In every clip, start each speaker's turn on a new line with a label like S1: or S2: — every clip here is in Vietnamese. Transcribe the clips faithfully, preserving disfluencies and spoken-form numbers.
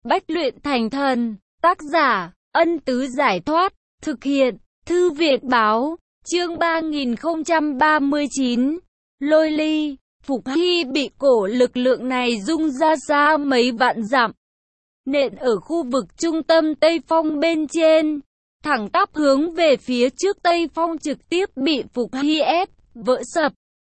S1: Bách luyện thành thần. Tác giả, Ân Tứ Giải Thoát. Thực hiện, Thư viện Báo. Chương ba nghìn không trăm ba mươi chín. Lôi ly. Phục Hy bị cổ lực lượng này rung ra xa mấy vạn dặm. Nện ở khu vực trung tâm Tây Phong bên trên. Thẳng tắp hướng về phía trước Tây Phong trực tiếp bị Phục Hy ép, vỡ sập.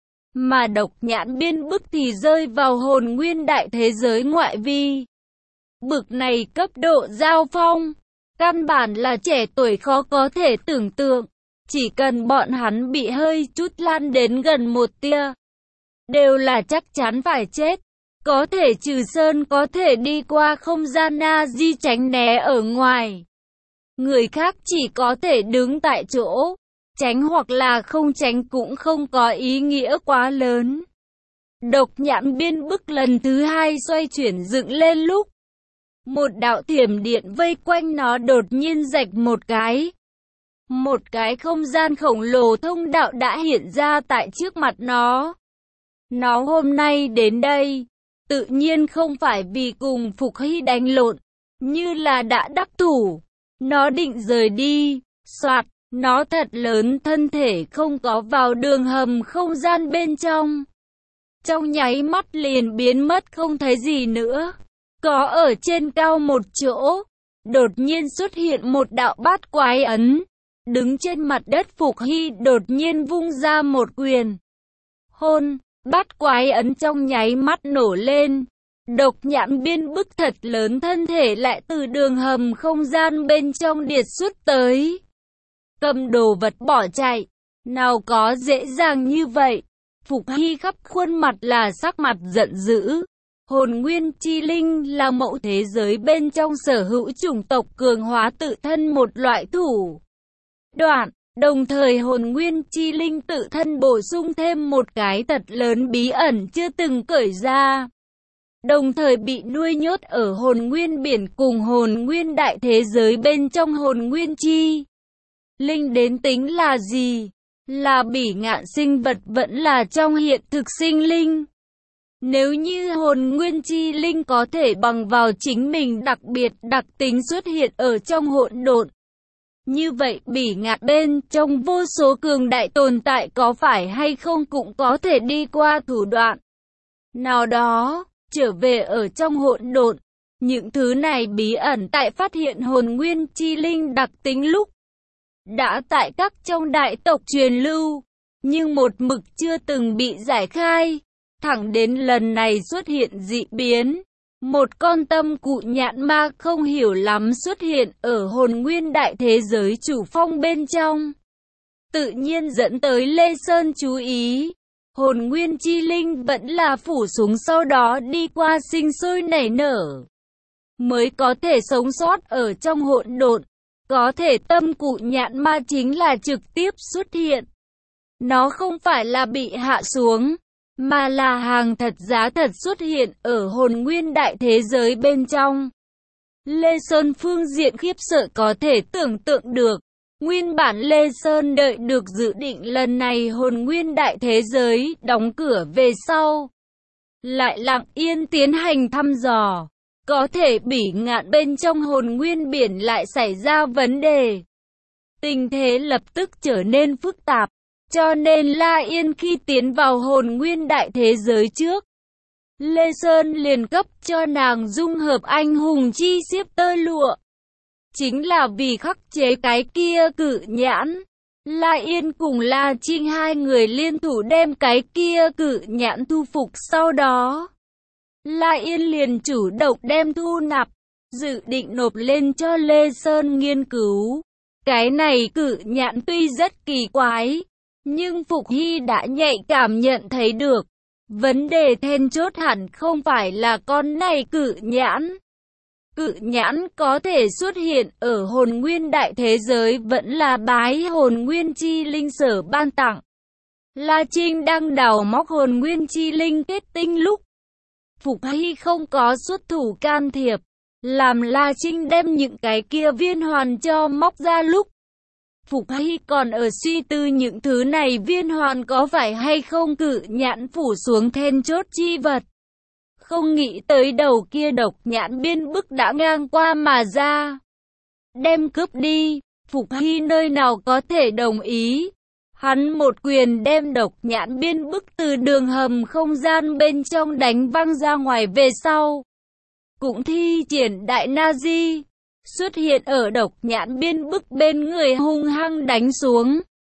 S1: Mà độc nhãn biên bức thì rơi vào hồn nguyên đại thế giới ngoại vi. Bực này cấp độ giao phong, căn bản là trẻ tuổi khó có thể tưởng tượng. Chỉ cần bọn hắn bị hơi chút lan đến gần một tia, đều là chắc chắn phải chết. Có thể trừ sơn có thể đi qua không gian na di tránh né ở ngoài. Người khác chỉ có thể đứng tại chỗ, tránh hoặc là không tránh cũng không có ý nghĩa quá lớn. Độc nhãn biên bức lần thứ hai xoay chuyển dựng lên lúc, một đạo thiểm điện vây quanh nó đột nhiên rạch một cái. Một cái không gian khổng lồ thông đạo đã hiện ra tại trước mặt nó. Nó hôm nay đến đây, tự nhiên không phải vì cùng Phục Hy đánh lộn, như là đã đắc thủ. Nó định rời đi, soạt, nó thật lớn thân thể không có vào đường hầm không gian bên trong. Trong nháy mắt liền biến mất không thấy gì nữa. Có ở trên cao một chỗ, đột nhiên xuất hiện một đạo bát quái ấn. Đứng trên mặt đất Phục Hy đột nhiên vung ra một quyền. Hôn, bát quái ấn trong nháy mắt nổ lên. Độc nhãn biên bức thật lớn thân thể lại từ đường hầm không gian bên trong điệt xuất tới. Cầm đồ vật bỏ chạy, nào có dễ dàng như vậy. Phục Hy khắp khuôn mặt là sắc mặt giận dữ. Hồn nguyên chi linh là mẫu thế giới bên trong sở hữu chủng tộc cường hóa tự thân một loại thủ đoạn, đồng thời hồn nguyên chi linh tự thân bổ sung thêm một cái thật lớn bí ẩn chưa từng cởi ra. Đồng thời bị nuôi nhốt ở hồn nguyên biển cùng hồn nguyên đại thế giới bên trong hồn nguyên chi linh đến tính là gì? Là bỉ ngạn sinh vật vẫn là trong hiện thực sinh linh. Nếu như hồn nguyên chi linh có thể bằng vào chính mình đặc biệt đặc tính xuất hiện ở trong hỗn độn, như vậy bỉ ngạn bên trong vô số cường đại tồn tại có phải hay không cũng có thể đi qua thủ đoạn nào đó, trở về ở trong hỗn độn. Những thứ này bí ẩn tại phát hiện hồn nguyên chi linh đặc tính lúc, đã tại các trong đại tộc truyền lưu, nhưng một mực chưa từng bị giải khai. Thẳng đến lần này xuất hiện dị biến, một con tâm cụ nhạn ma không hiểu lắm xuất hiện ở hồn nguyên đại thế giới chủ phong bên trong. Tự nhiên dẫn tới Lê Sơn chú ý. Hồn nguyên chi linh vẫn là phủ xuống sau đó đi qua sinh sôi nảy nở, mới có thể sống sót ở trong hỗn độn. Có thể tâm cụ nhạn ma chính là trực tiếp xuất hiện. Nó không phải là bị hạ xuống, mà là hàng thật giá thật xuất hiện ở hồn nguyên đại thế giới bên trong. Lê Sơn phương diện khiếp sợ có thể tưởng tượng được. Nguyên bản Lê Sơn đợi được dự định lần này hồn nguyên đại thế giới đóng cửa về sau, lại lặng yên tiến hành thăm dò. Có thể bỉ ngạn bên trong hồn nguyên biển lại xảy ra vấn đề. Tình thế lập tức trở nên phức tạp. Cho nên La Yên khi tiến vào hồn nguyên đại thế giới trước, Lê Sơn liền cấp cho nàng dung hợp anh hùng chi xiếp tơ lụa. Chính là vì khắc chế cái kia cự nhãn. La Yên cùng La Trinh hai người liên thủ đem cái kia cự nhãn thu phục, sau đó La Yên liền chủ động đem thu nạp, dự định nộp lên cho Lê Sơn nghiên cứu. Cái này cự nhãn tuy rất kỳ quái, nhưng Phục Hy đã nhạy cảm nhận thấy được. Vấn đề then chốt hẳn không phải là con này cự nhãn. Cự nhãn có thể xuất hiện ở hồn nguyên đại thế giới vẫn là bái hồn nguyên chi linh sở ban tặng. La Trinh đang đào móc hồn nguyên chi linh kết tinh lúc, Phục Hy không có xuất thủ can thiệp, làm La Trinh đem những cái kia viên hoàn cho móc ra lúc, Phục Hy còn ở suy tư những thứ này viên hoàn có phải hay không cự nhãn phủ xuống then chốt chi vật. không nghĩ tới đầu kia độc nhãn biên bức đã ngang qua mà ra. Đem cướp đi, Phục Hy nơi nào có thể đồng ý. Hắn một quyền đem độc nhãn biên bức từ đường hầm không gian bên trong đánh văng ra ngoài về sau. Cũng thi triển đại Nazi, xuất hiện ở độc nhãn biên bức bên người hung hăng đánh xuống.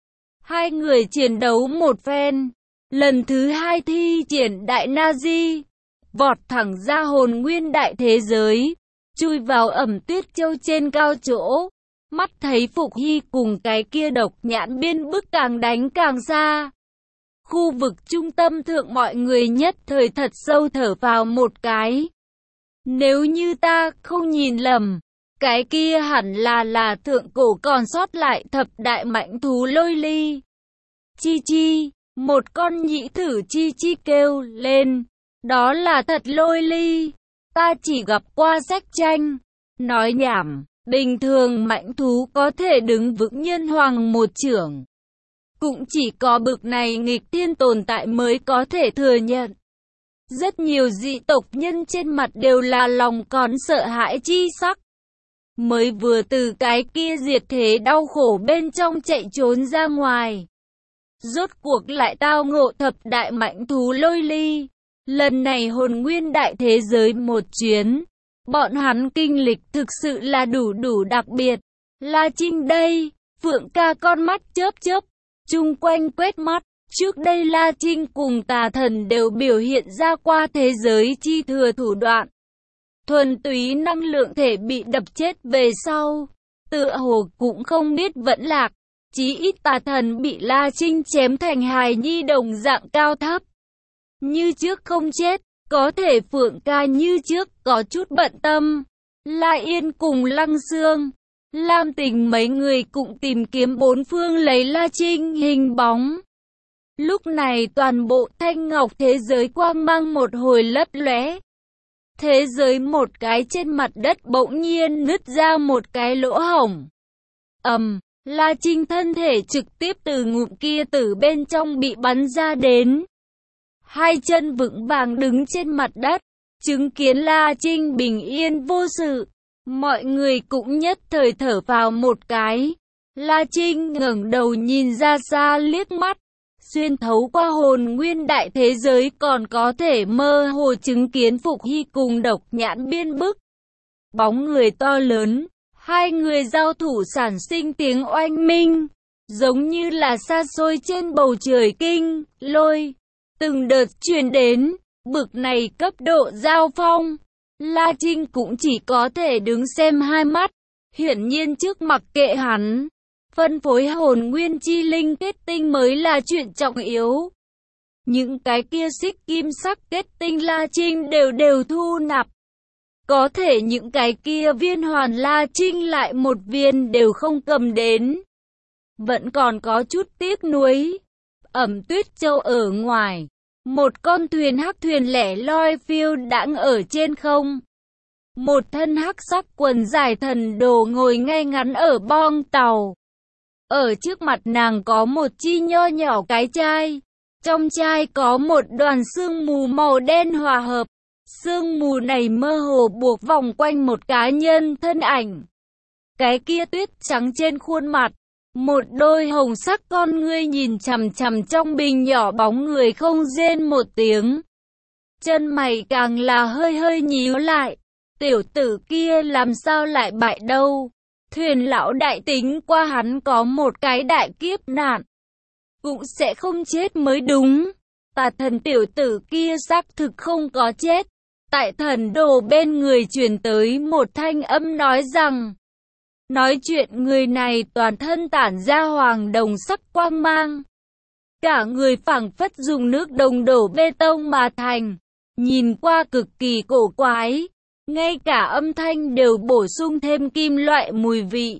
S1: Hai người chiến đấu một phen, lần thứ hai thi triển đại Nazi, vọt thẳng ra hồn nguyên đại thế giới, chui vào Ẩm Tuyết Châu trên cao chỗ. Mắt thấy Phục Hy cùng cái kia độc nhãn biên bức càng đánh càng xa. Khu vực trung tâm thượng mọi người nhất thời thật sâu thở vào một cái. Nếu như ta không nhìn lầm, cái kia hẳn là là thượng cổ còn sót lại thập đại mãnh thú Lôi Ly. Chi chi, một con nhĩ thử chi chi kêu lên, đó là thật Lôi Ly, ta chỉ gặp qua sách tranh. Nói nhảm, bình thường mãnh thú có thể đứng vững nhân hoàng một chưởng. Cũng chỉ có bực này nghịch thiên tồn tại mới có thể thừa nhận. Rất nhiều dị tộc nhân trên mặt đều là lòng còn sợ hãi chi sắc. Mới vừa từ cái kia diệt thế đau khổ bên trong chạy trốn ra ngoài. Rốt cuộc lại tao ngộ thập đại mãnh thú Lôi Ly. Lần này hồn nguyên đại thế giới một chuyến. Bọn hắn kinh lịch thực sự là đủ đủ đặc biệt. La Trinh đây, Phượng ca con mắt chớp chớp, chung quanh quét mắt. Trước đây La Trinh cùng tà thần đều biểu hiện ra qua thế giới chi thừa thủ đoạn. Thuần túy năng lượng thể bị đập chết về sau. Tựa hồ cũng không biết vẫn lạc. Chí ít tà thần bị La Trinh chém thành hài nhi đồng dạng cao thấp. Như trước không chết. Có thể Phượng ca như trước có chút bận tâm. La Yên cùng Lăng Xương, Lam Tình mấy người cũng tìm kiếm bốn phương lấy La Trinh hình bóng. Lúc này toàn bộ thanh ngọc thế giới quang mang một hồi lấp lóe. Thế giới một cái trên mặt đất bỗng nhiên nứt ra một cái lỗ hổng. Ầm, La Trinh thân thể trực tiếp từ ngụm kia từ bên trong bị bắn ra đến. Hai chân vững vàng đứng trên mặt đất, chứng kiến La Trinh bình yên vô sự. Mọi người cũng nhất thời thở vào một cái. La Trinh ngẩng đầu nhìn ra xa liếc mắt. Xuyên thấu qua hồn nguyên đại thế giới còn có thể mơ hồ chứng kiến Phục Hy cùng độc nhãn biên bức. Bóng người to lớn, hai người giao thủ sản sinh tiếng oanh minh, giống như là xa xôi trên bầu trời kinh, lôi. Từng đợt truyền đến, bực này cấp độ giao phong. La Trinh cũng chỉ có thể đứng xem hai mắt, hiển nhiên trước mặc kệ hắn. Phân phối hồn nguyên chi linh kết tinh mới là chuyện trọng yếu. Những cái kia xích kim sắc kết tinh La Trinh đều đều thu nạp. Có thể những cái kia viên hoàn La Trinh lại một viên đều không cầm đến. Vẫn còn có chút tiếc nuối. Ẩm Tuyết Châu ở ngoài, một con thuyền hắc thuyền lẻ loi phiêu đãng ở trên không. Một thân hắc sắc quần dài thần đồ ngồi ngay ngắn ở bong tàu. Ở trước mặt nàng có một chi nho nhỏ cái chai. Trong chai có một đoàn sương mù màu đen hòa hợp. Sương mù này mơ hồ buộc vòng quanh một cá nhân thân ảnh. Cái kia tuyết trắng trên khuôn mặt. Một đôi hồng sắc con ngươi nhìn chằm chằm trong bình nhỏ bóng người không rên một tiếng. Chân mày càng là hơi hơi nhíu lại. Tiểu tử kia làm sao lại bại đâu. Thuyền lão đại tính qua hắn có một cái đại kiếp nạn. Cũng sẽ không chết mới đúng. Tà thần tiểu tử kia xác thực không có chết. Tại thần đồ bên người truyền tới một thanh âm nói rằng. Nói chuyện người này toàn thân tản ra hoàng đồng sắc quang mang. Cả người phảng phất dùng nước đồng đổ bê tông mà thành. Nhìn qua cực kỳ cổ quái. Ngay cả âm thanh đều bổ sung thêm kim loại mùi vị.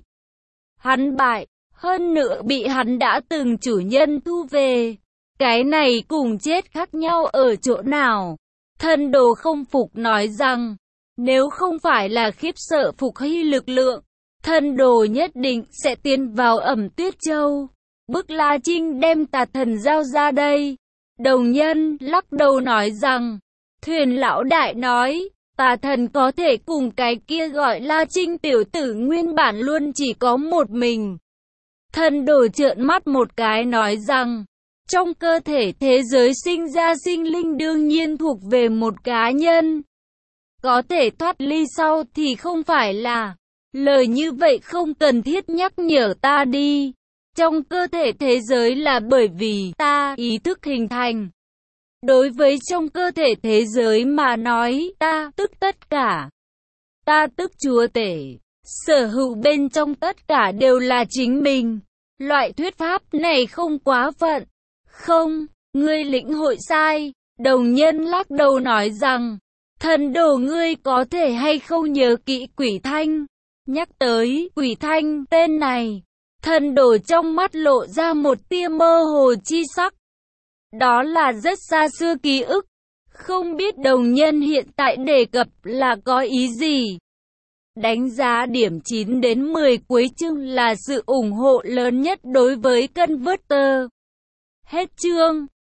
S1: Hắn bại, hơn nữa bị hắn đã từng chủ nhân thu về. Cái này cùng chết khác nhau ở chỗ nào? Thần đồ không phục nói rằng, nếu không phải là khiếp sợ Phục Hy lực lượng, thần đồ nhất định sẽ tiến vào Ẩm Tuyết Châu. Bức La Trinh đem tà thần giao ra đây. Đồng nhân lắc đầu nói rằng, Thuyền lão đại nói, tà thần có thể cùng cái kia gọi là Trinh tiểu tử nguyên bản luôn chỉ có một mình. Thần đồ trợn mắt một cái nói rằng, trong cơ thể thế giới sinh ra sinh linh đương nhiên thuộc về một cá nhân. Có thể thoát ly sau thì không phải là, lời như vậy không cần thiết nhắc nhở ta đi. Trong cơ thể thế giới là bởi vì ta ý thức hình thành. Đối với trong cơ thể thế giới mà nói, ta tức tất cả. Ta tức chúa tể. Sở hữu bên trong tất cả đều là chính mình. Loại thuyết pháp này không quá phận. Không, ngươi lĩnh hội sai. Đồng nhân lắc đầu nói rằng, thần đồ ngươi có thể hay không nhớ kỹ Quỷ Thanh. Nhắc tới Quỷ Thanh tên này, thần đồ trong mắt lộ ra một tia mơ hồ chi sắc. Đó là rất xa xưa ký ức. Không biết đồng nhân hiện tại đề cập là có ý gì? Đánh giá điểm chín đến mười cuối chương là sự ủng hộ lớn nhất đối với Converter. Hết chương.